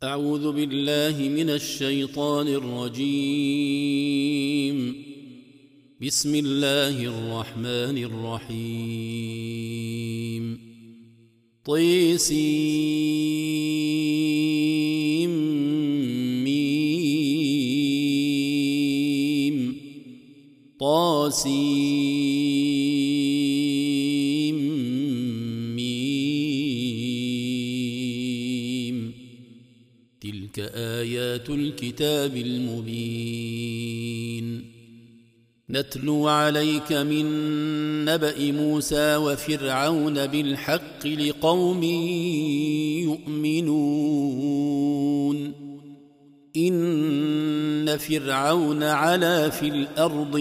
أعوذ بالله من الشيطان الرجيم. بسم الله الرحمن الرحيم. طيسيم ميم طاسيم ميم. تلك آيات الكتاب المبين. نتلو عليك من نبأ موسى وفرعون بالحق لقوم يؤمنون. إن فرعون علا في الأرض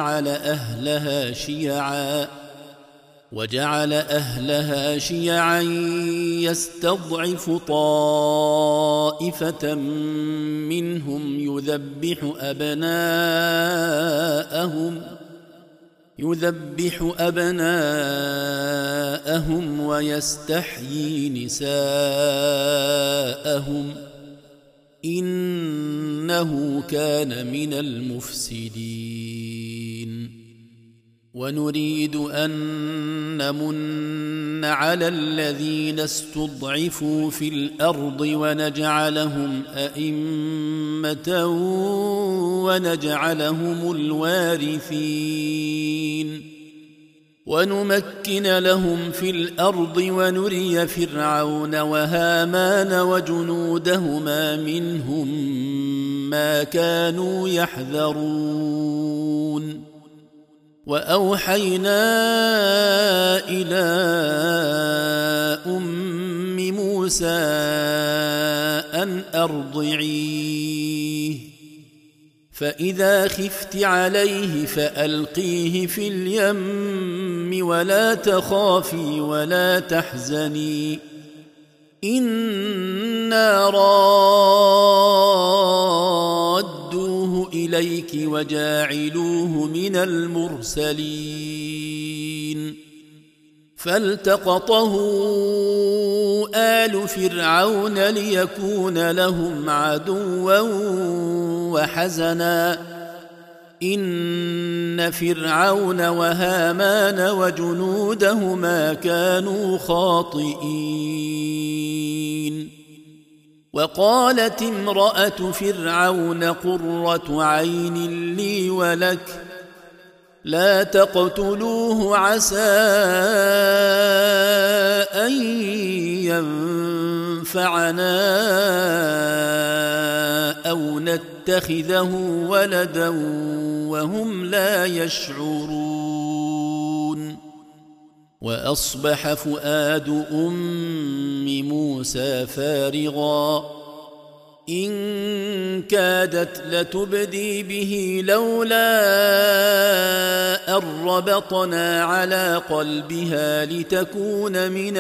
وجعل أهلها شيعا يستضعف طائفة منهم يذبح أبناءهم ويستحيي نساءهم إنه كان من المفسدين. ونريد أن نمن على الذين استضعفوا في الأرض ونجعلهم أئمة ونجعلهم الوارثين ونمكن لهم في الأرض ونري فرعون وهامان وجنودهما منهم ما كانوا يحذرون. وأوحينا إلى أم موسى أن أرضعيه فإذا خفت عليه فألقيه في اليم ولا تخافي ولا تحزني إنا رادوه إليك وجاعلوه من المرسلين. فالتقطه آل فرعون ليكون لهم عدوا وحزنا إن فرعون وهامان وجنودهما كانوا خاطئين. وقالت امرأة فرعون قرة عين لي ولك لا تقتلوه عسى أن ينفعنا أو نتخذه ولدا وهم لا يشعرون. وأصبح فؤاد أم موسى فارغا إن كادت لتبدي به لولا أن ربطنا على قلبها لتكون من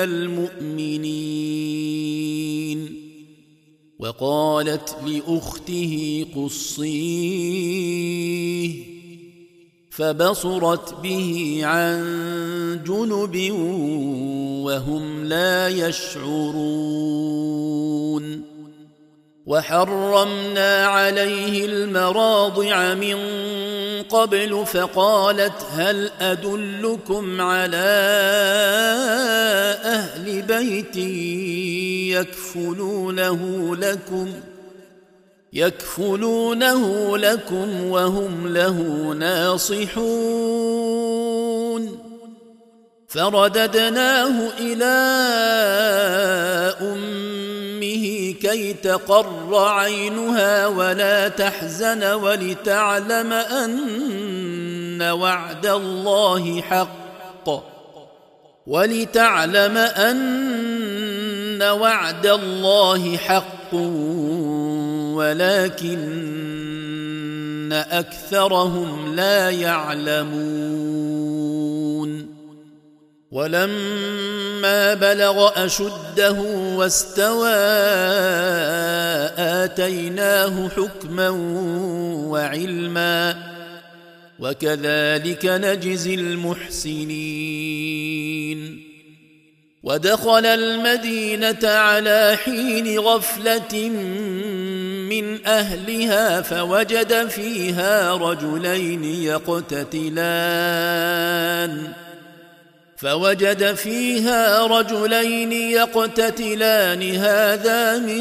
المؤمنين. وقالت لأخته قصيه فبصرت به عن جنب وهم لا يشعرون. وحرمنا عليه المراضع من قبل فقالت هل أدلكم على أهل بيت يكفلونه لكم وهم له ناصحون. فرددناه إلى أمه كي تقر عينها ولا تحزن ولتعلم أن وعد الله حق ولكن أكثرهم لا يعلمون. ولما بلغ أشده واستوى آتيناه حكما وعلما وكذلك نجزي المحسنين. ودخل المدينة على حين غفلة من أهلها فوجد فيها رجلين يقتتلان هذا من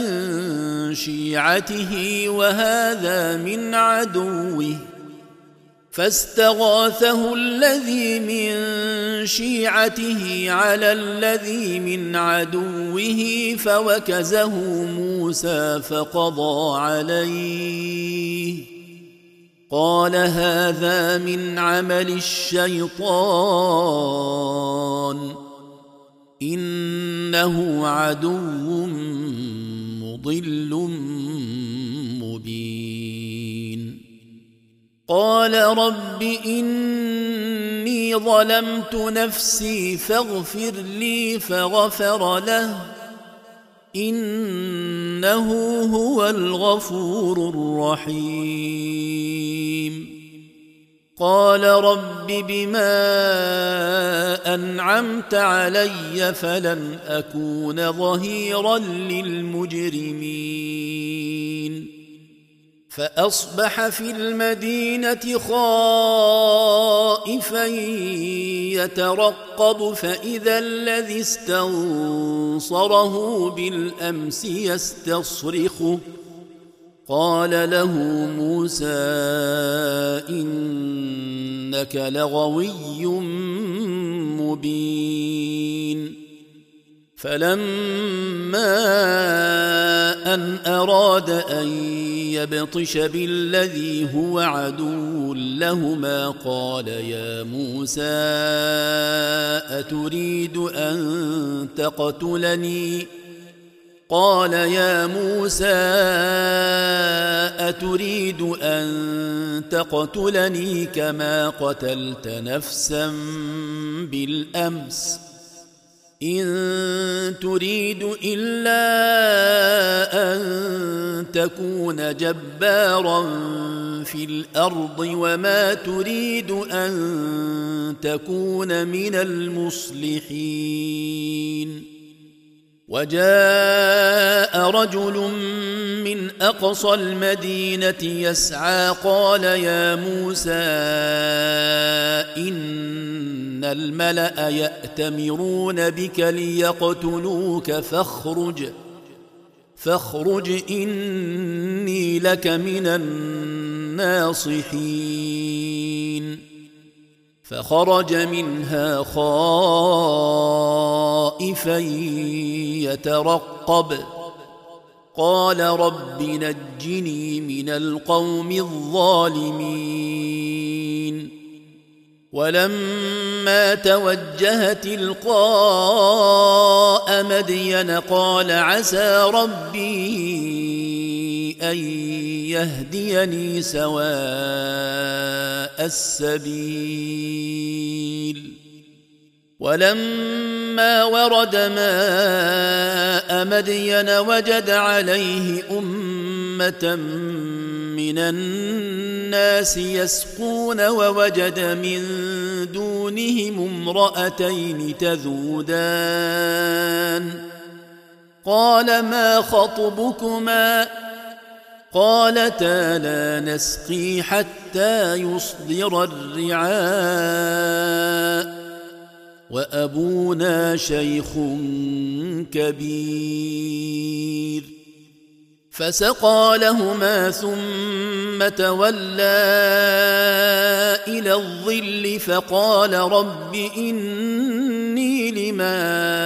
شيعته وهذا من عدوه فاستغاثه الذي من شيعته على الذي من عدوه فوكزه موسى فقضى عليه قال هذا من عمل الشيطان إنه عدو مضل مبين قال رب إني ظلمت نفسي فاغفر لي فغفر له إنه هو الغفور الرحيم قال رب بما أنعمت علي فلن أكون ظهيرا للمجرمين فأصبح في المدينة خائفا يترقب فإذا الذي استنصره بالأمس يستصرخه قال له موسى إنك لغوي مبين فلما أن أراد أن يبطش بالذي هو عدو لهما قال يا موسى أتريد أن تقتلني كما قتلت نفسا بالأمس إن تريد إلا أن تكون جبارا في الأرض وما تريد أن تكون من المصلحين وجاء رجل من أقصى المدينة يسعى قال يا موسى إن الملأ يأتمرون بك ليقتلوك فاخرج إني لك من الناصحين فخرج منها خائفا يترقب قال رب نجني من القوم الظالمين ولما توجه تلقاء مدين قال عسى ربي أن يهديني سواء السبيل ولما ورد ماء مدين وجد عليه أمة من الناس يسقون ووجد من دونهم امرأتين تذودان قال ما خطبكما قالتا لا نسقي حتى يصدر الرعاء وأبونا شيخ كبير فسقى لهما ثم تولى إلى الظل فقال رب إني لما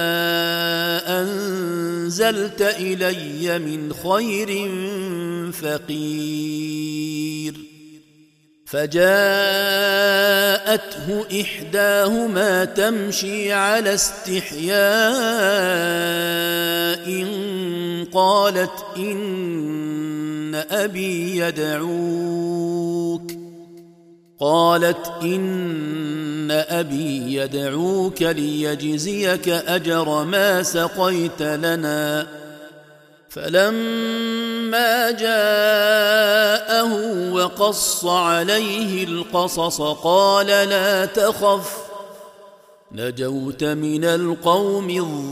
أنزلت إلي من خير فقير فجاءته إحداهما تمشي على استحياء قالت إن أبي يدعوك ليجزيك أجر ما سقيت لنا فلما جاءه وقص عليه القصص قال لا تخف نجوت من القوم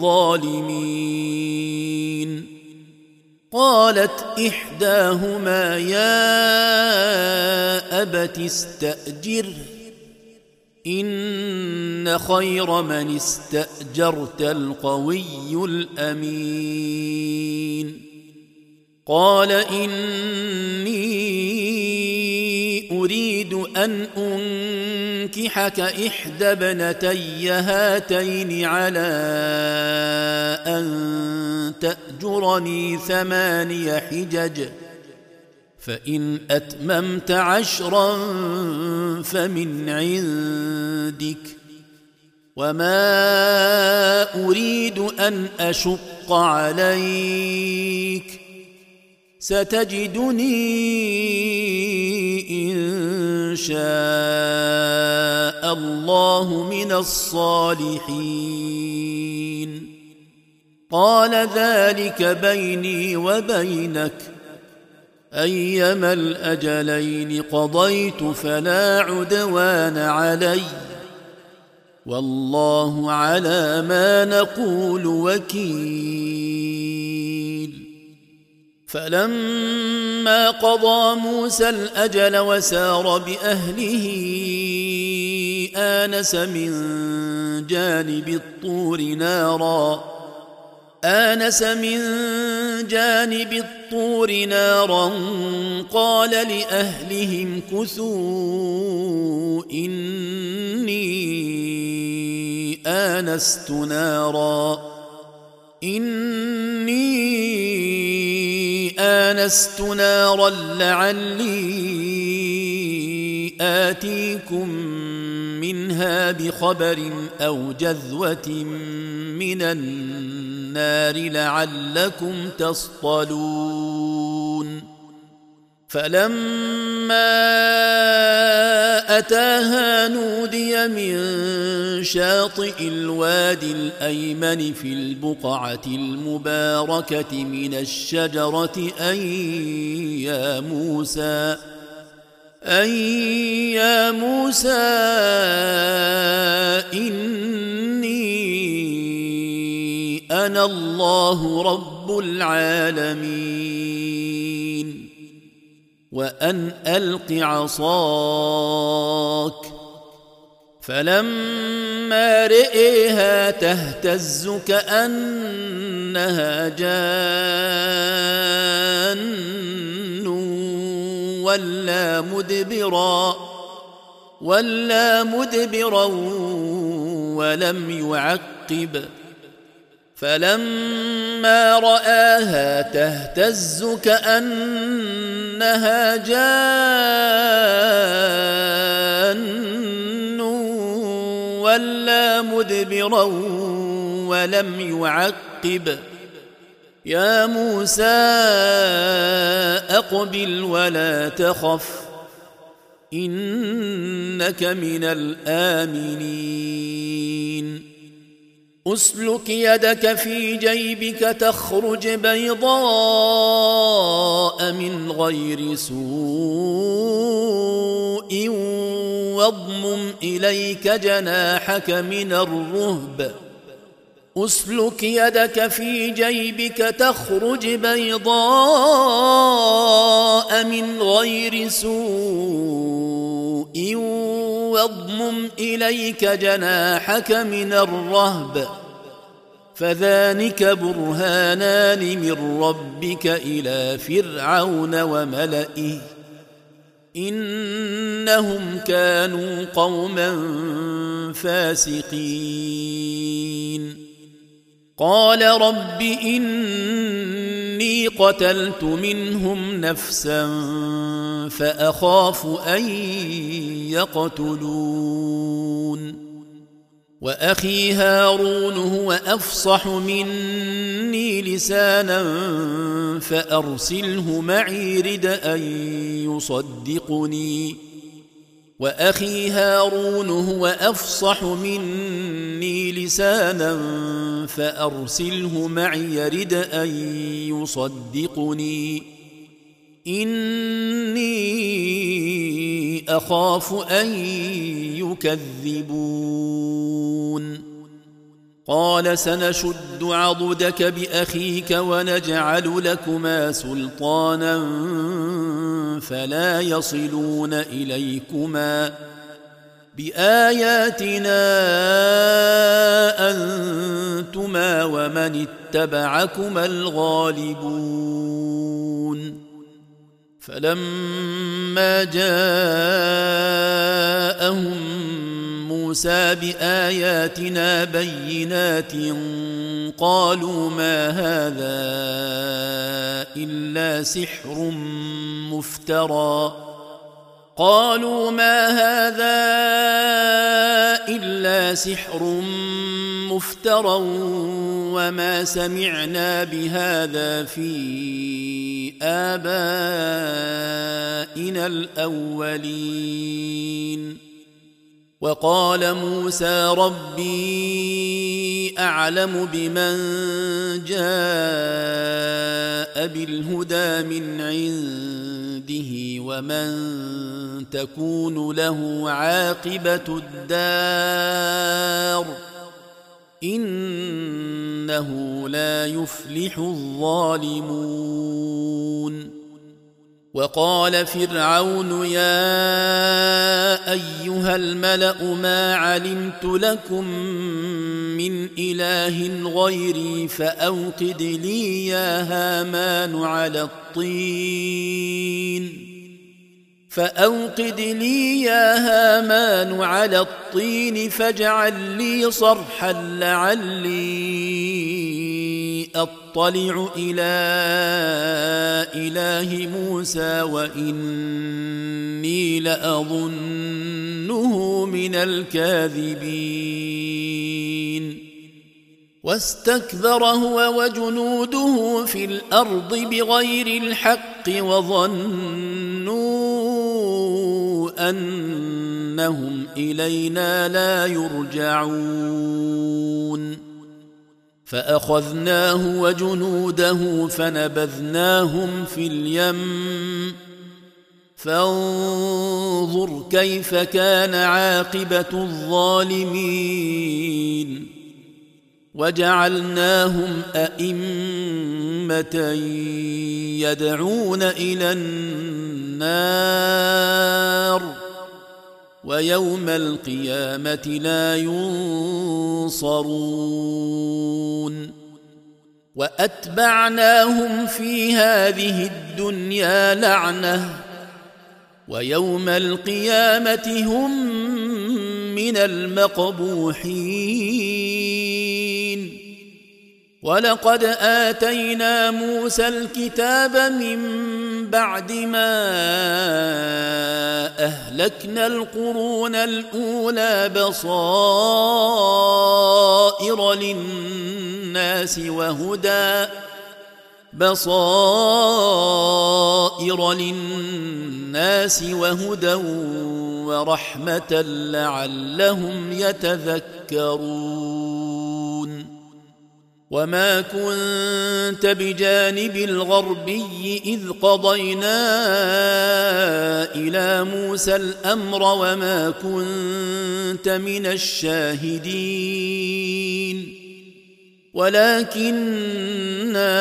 الظالمين. قالت إحداهما يا أبت استأجره إن خير من استأجرت القوي الأمين. قال إني أريد أن أنكحك إحدى ابنتي هاتين على أن تأجرني 8 حجج فإن أتممت 10 فمن عندك وما أريد أن أشق عليك ستجدني إن شاء الله من الصالحين. قال ذلك بيني وبينك أيما الأجلين قضيت فلا عدوان علي والله على ما نقول وكيل. فلما قضى موسى الأجل وسار بأهله آنس من جانب الطور نارا قال لأهلهم كثوا إني آنست نارا لعلي آتيكم منها بخبر أو جذوة من النار لعلكم تصطلون. فلما أتاها نودي من شاطئ الوادي الأيمن في البقعة المباركة من الشجرة أن يا موسى إني أنا الله رب العالمين وأن ألق عصاك. فلما رئيها تهتز كأنها جان ولا مدبرا ولم يعقب. فلما رآها تهتز كأنها جان ولا مدبرا ولم يعقب. يا موسى أقبل ولا تخف إنك من الآمنين. أسلك يدك في جيبك تخرج بيضاء من غير سوء واضمم إليك جناحك من الرهب. أسلك يدك في جيبك تخرج بيضاء من غير سوء واضمم إليك جناحك من الرهب فذلك برهانان من ربك إلى فرعون وملئه إنهم كانوا قوما فاسقين. قال رب إني قتلت منهم نفسا فأخاف أن يقتلون وأخي هارون هو أفصح مني لسانا فأرسله معي رد أن يصدقني وأخي هارون هو أفصح مني لسانا فأرسله معي رد أن يصدقني إني أخاف أن يكذبون قال سنشد عضدك بأخيك ونجعل لكما سلطانا فلا يصلون إليكما بآياتنا أنتما ومن اتبعكما الغالبون فلما جاءهم موسى بآياتنا بينات قالوا ما هذا إلا سحر مفترى وما سمعنا بهذا في آبائنا الأولين وقال موسى ربي أعلم بمن جاء بالهدى من عنده ومن تكون له عاقبة الدار إنه لا يفلح الظالمون وقال فرعون يا أيها الملأ ما علمت لكم من إله غيري فأوقد لي يا هامان على الطين فاجعل لي صرحا لعلي أطلع إلى إله موسى وإني لأظنه من الكاذبين واستكبر هو وجنوده في الأرض بغير الحق وظنوا أنهم إلينا لا يرجعون فأخذناه وجنوده فنبذناهم في اليم فانظر كيف كان عاقبة الظالمين وجعلناهم أئمة يدعون إلى النار ويوم القيامة لا ينصرون وأتبعناهم في هذه الدنيا لعنة ويوم القيامة هم من المقبوحين ولقد آتينا موسى الكتاب من بعد ما أهلكنا القرون الأولى بصائر للناس وهدى ورحمة لعلهم يتذكرون وما كنت بجانب الغربي إذ قضينا إلى موسى الأمر وما كنت من الشاهدين ولكننا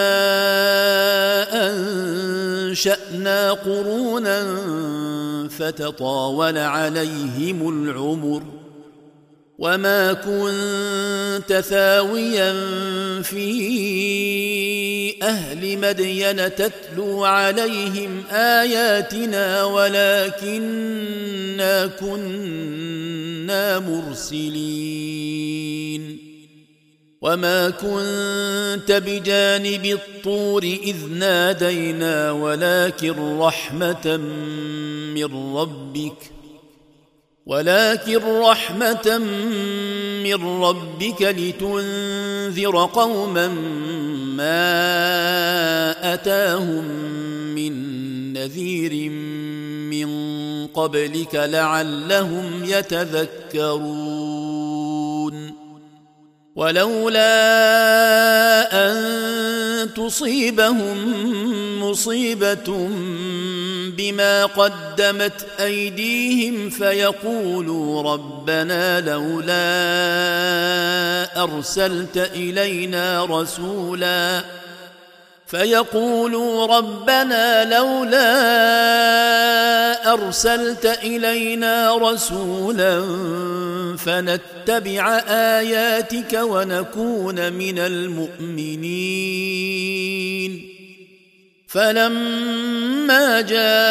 أنشأنا قرونا فتطاول عليهم العمر وما كنت ثاويا في أهل مدين تتلو عليهم آياتنا ولكننا كنا مرسلين وما كنت بجانب الطور إذ نادينا ولكن رحمة من ربك لتنذر قوما ما أتاهم من نذير من قبلك لعلهم يتذكرون ولولا أن تصيبهم مصيبة بما قدمت أيديهم فيقولوا ربنا لولا أرسلت إلينا رسولا فنتبع آياتك ونكون من المؤمنين. فلما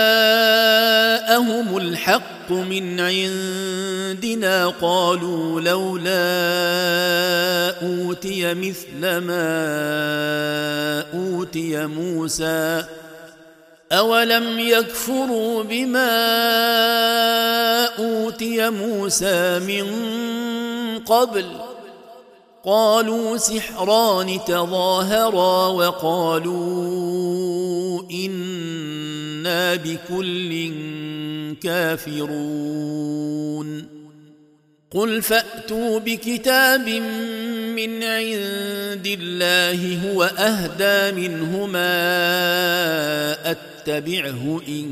جاءهم الحق من عندنا قالوا لولا أوتي مثل ما أوتي موسى أولم يكفروا بما أوتي موسى من قبل قالوا سحران تظاهرا وقالوا إنا بكل كافرون. قل فأتوا بكتاب من عند الله هو أهدى منهما أتبعه إن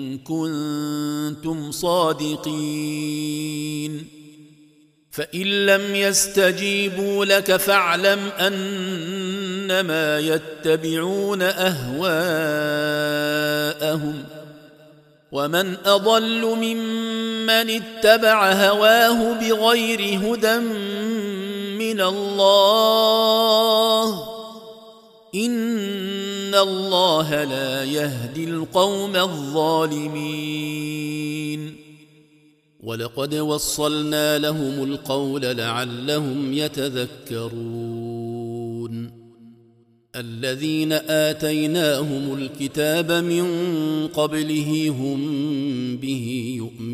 كنتم صادقين. فإن لم يستجيبوا لك فاعلم أنما يتبعون أهواءهم ومن أضل ممن اتبع هواه بغير هدى من الله إن الله لا يهدي القوم الظالمين. ولقد وصلنا لهم القول لعلهم يتذكرون. الذين آتيناهم الكتاب من قبله هم به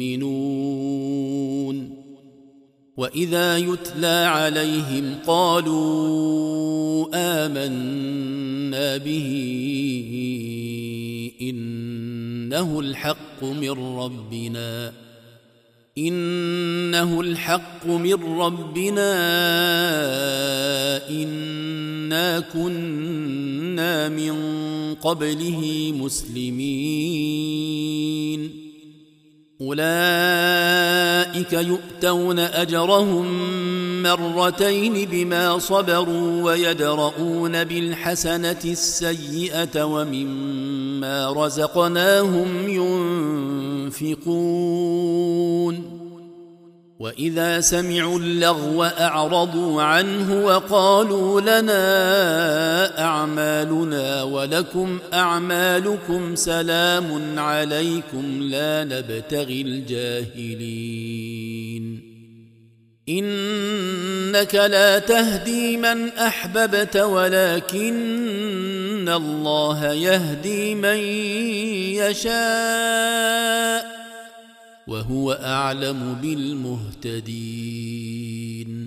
يؤمنون. وإذا يتلى عليهم قالوا آمنا به إنه الحق من ربنا إنا كنا من قبله مسلمين. أولئك يؤتون أجرهم مرتين بما صبروا ويدرؤون بالحسنة السيئة ومما رزقناهم ينفقون. وإذا سمعوا اللغو أعرضوا عنه وقالوا لنا أعمالنا ولكم أعمالكم سلام عليكم لا نبتغي الجاهلين. إنك لا تهدي من أحببت ولكن الله يهدي من يشاء وهو أعلم بالمهتدين.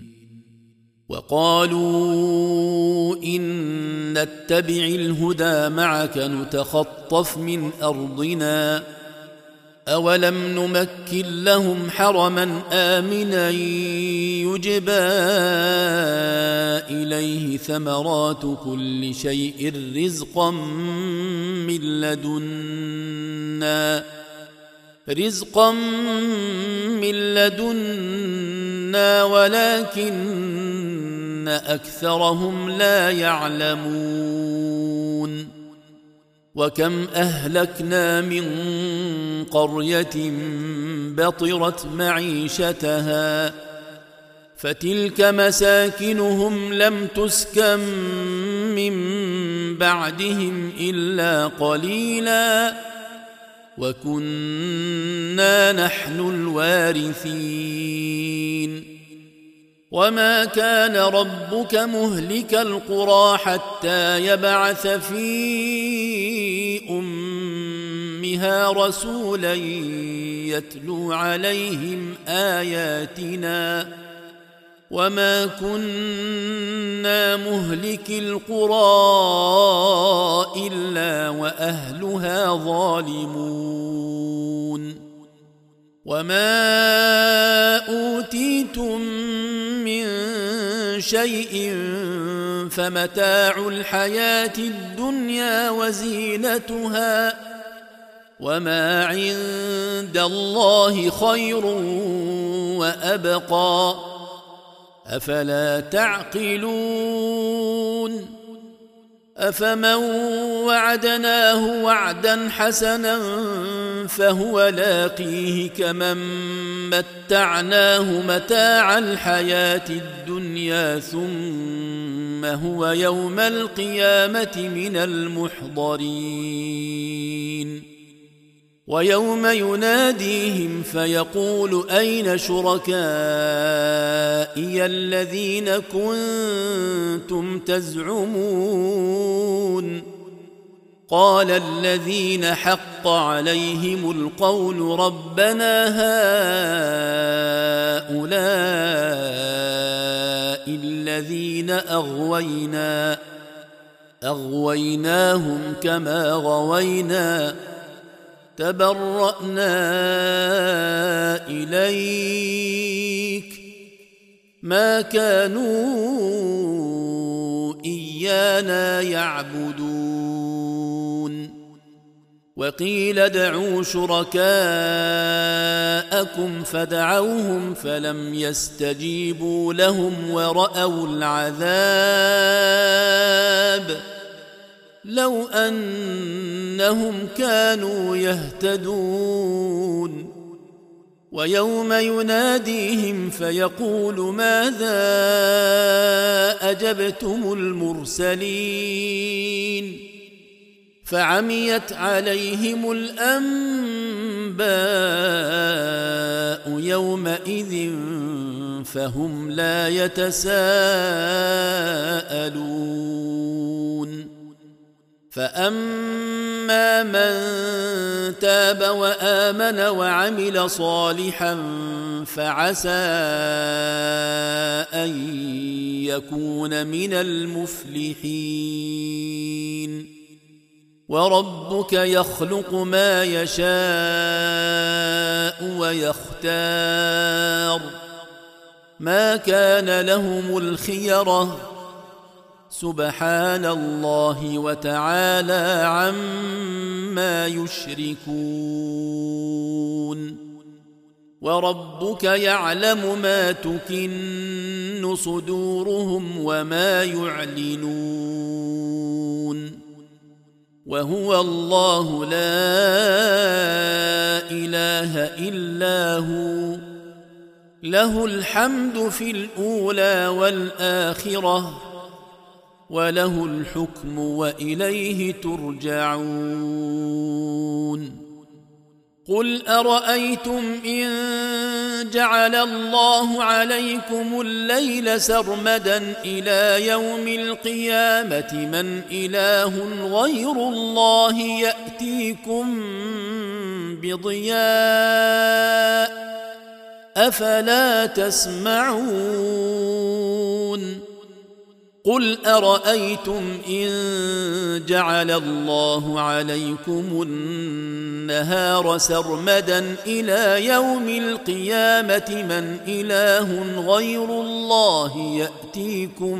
وقالوا إن نتبع الهدى معك نتخطف من أرضنا أولم نمكن لهم حرما آمنا يجبى إليه ثمرات كل شيء رزقا من لدنا ولكن أكثرهم لا يعلمون. وكم أهلكنا من قرية بطرت معيشتها فتلك مساكنهم لم تسكن من بعدهم إلا قليلا وكنا نحن الوارثين. وما كان ربك مهلك القرى حتى يبعث في أمها رسولا يتلو عليهم آياتنا وما كنا مهلك القرى إلا وأهلها ظالمون. وما أوتيتم من شيء فمتاع الحياة الدنيا وزينتها وما عند الله خير وأبقى أفلا تعقلون أفمن وعدناه وعدا حسنا فهو لاقيه كمن متعناه متاع الحياة الدنيا ثم هو يوم القيامة من المحضرين ويوم يناديهم فيقول أين شركائي الذين كنتم تزعمون قال الذين حق عليهم القول ربنا هؤلاء الذين أغويناهم كما غوينا تبرأنا إليك ما كانوا إيانا يعبدون وقيل ادعوا شركاءكم فدعوهم فلم يستجيبوا لهم ورأوا العذاب لو أنهم كانوا يهتدون ويوم يناديهم فيقول ماذا أجبتم المرسلين فعميت عليهم الأنباء يومئذ فهم لا يتساءلون فأما من تاب وآمن وعمل صالحا فعسى أن يكون من المفلحين وربك يخلق ما يشاء ويختار ما كان لهم الخيرة سبحان الله وتعالى عما يشركون وربك يعلم ما تكن صدورهم وما يعلنون وهو الله لا إله إلا هو له الحمد في الأولى والآخرة وله الحكم وإليه ترجعون قل أرأيتم إن جعل الله عليكم الليل سرمدا إلى يوم القيامة من إله غير الله يأتيكم بضياء أفلا تسمعون قل أرأيتم إن جعل الله عليكم النهار سرمدا إلى يوم القيامة من إله غير الله يأتيكم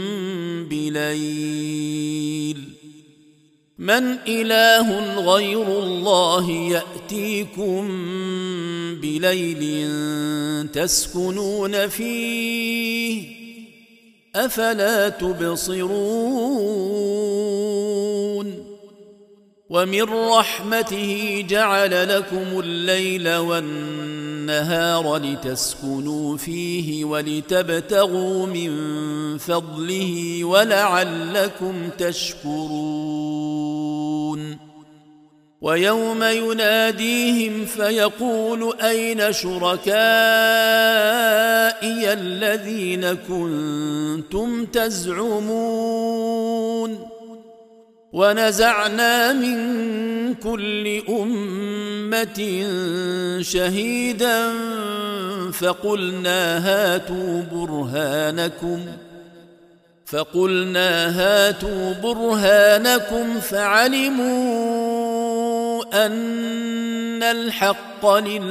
بليل من إله غير الله يأتيكم بليل تسكنون فيه أفلا تبصرون ومن رحمته جعل لكم الليل والنهار لتسكنوا فيه ولتبتغوا من فضله ولعلكم تشكرون ويوم يناديهم فيقول أين شركائي الذين كنتم تزعمون ونزعنا من كل أمة شهيدا فقلنا هاتوا برهانكم فعلموا أن الحق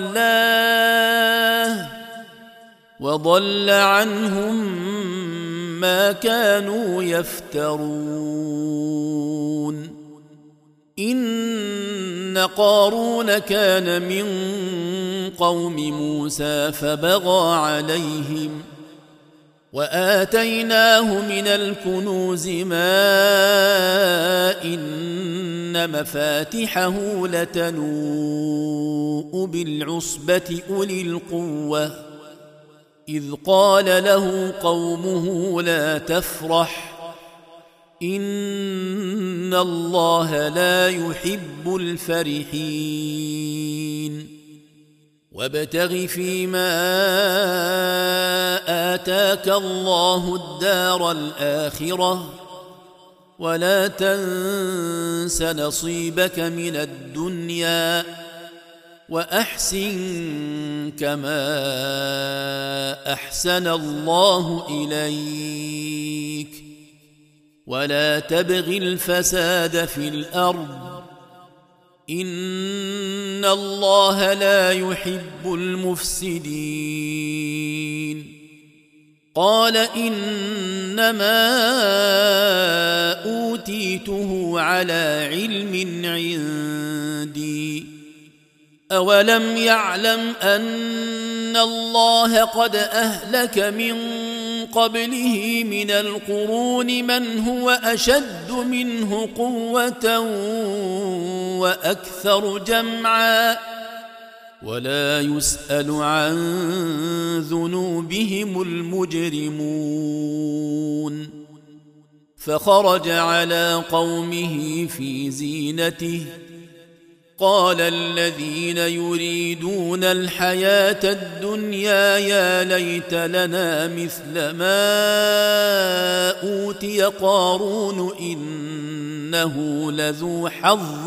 لله وضل عنهم ما كانوا يفترون إن قارون كان من قوم موسى فبغى عليهم وآتيناه من الكنوز ما إن مفاتحه لتنوء بالعصبة أولي القوة إذ قال له قومه لا تفرح إن الله لا يحب الفرحين وابتغ فيما آتاك الله الدار الآخرة ولا تنس نصيبك من الدنيا وأحسن كما أحسن الله إليك ولا تبغ الفساد في الأرض إن الله لا يحب المفسدين قال إنما أوتيته على علم عندي أولم يعلم أن الله قد أهلك من قبله من القرون من هو أشد منه قوة وأكثر جمعا ولا يسأل عن ذنوبهم المجرمون فخرج على قومه في زينته قال الذين يريدون الحياة الدنيا يا ليت لنا مثل ما أوتي قارون إنه لذو حظ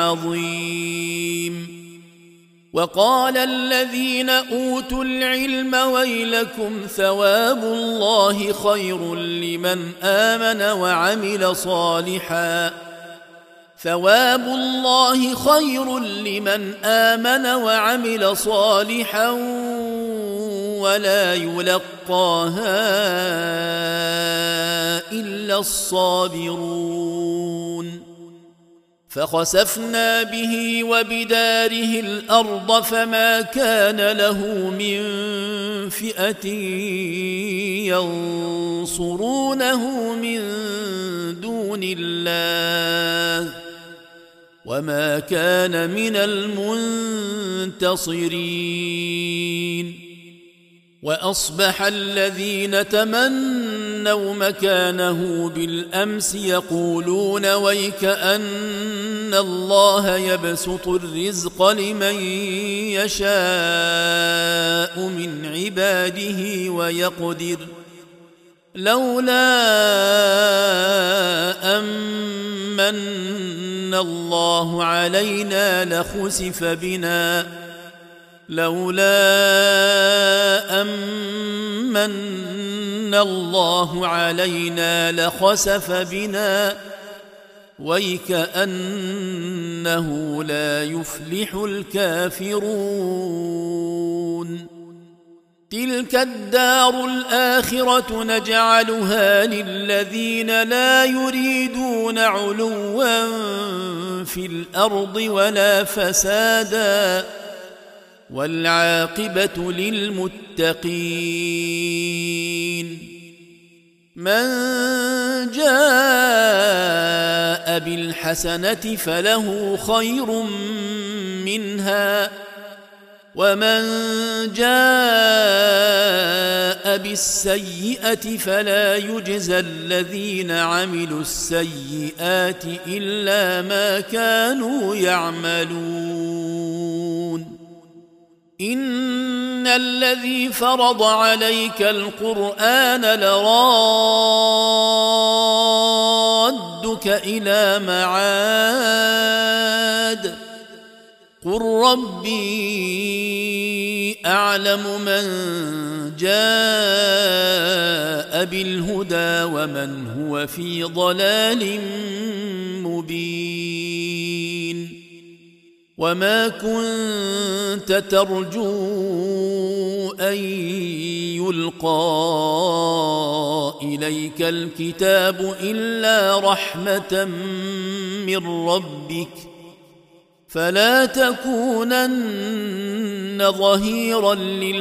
عظيم وقال الذين أوتوا العلم ويلكم ثواب الله خير لمن آمن وعمل صالحا ثواب الله خير لمن آمن وعمل صالحا ولا يلقاها إلا الصابرون فخسفنا به وبداره الأرض فما كان له من فئة ينصرونه من دون الله وما كان من المنتصرين وأصبح الذين تمنوا مكانه بالأمس يقولون ويك أن الله يبسط الرزق لمن يشاء من عباده ويقدر لولا أمن الله علينا لخسف بنا ويكأنه لا يفلح الكافرون تلك الدار الآخرة نجعلها للذين لا يريدون علوا في الأرض ولا فسادا والعاقبة للمتقين من جاء بالحسنة فله خير منها ومن جاء بالسيئة فلا يجزى الذين عملوا السيئات إلا ما كانوا يعملون إن الذي فرض عليك القرآن لرادك إلى معاد قل ربي أعلم من جاء بالهدى ومن هو في ضلال مبين وما كنت ترجو أن يلقى إليك الكتاب إلا رحمة من ربك فلا تكونن ظهيرا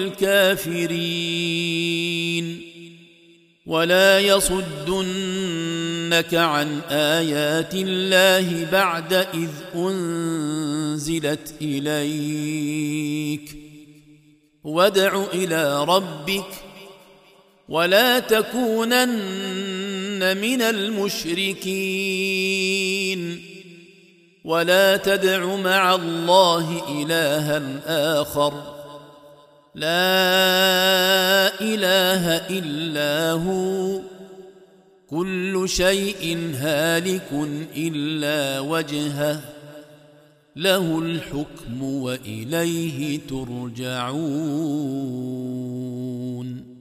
للكافرين ولا يصدنك عن آيات الله بعد إذ أنزلت إليك وادع إلى ربك ولا تكونن من المشركين ولا تدع مع الله إلها آخر لا إله إلا هو كل شيء هالك إلا وجهه له الحكم وإليه ترجعون.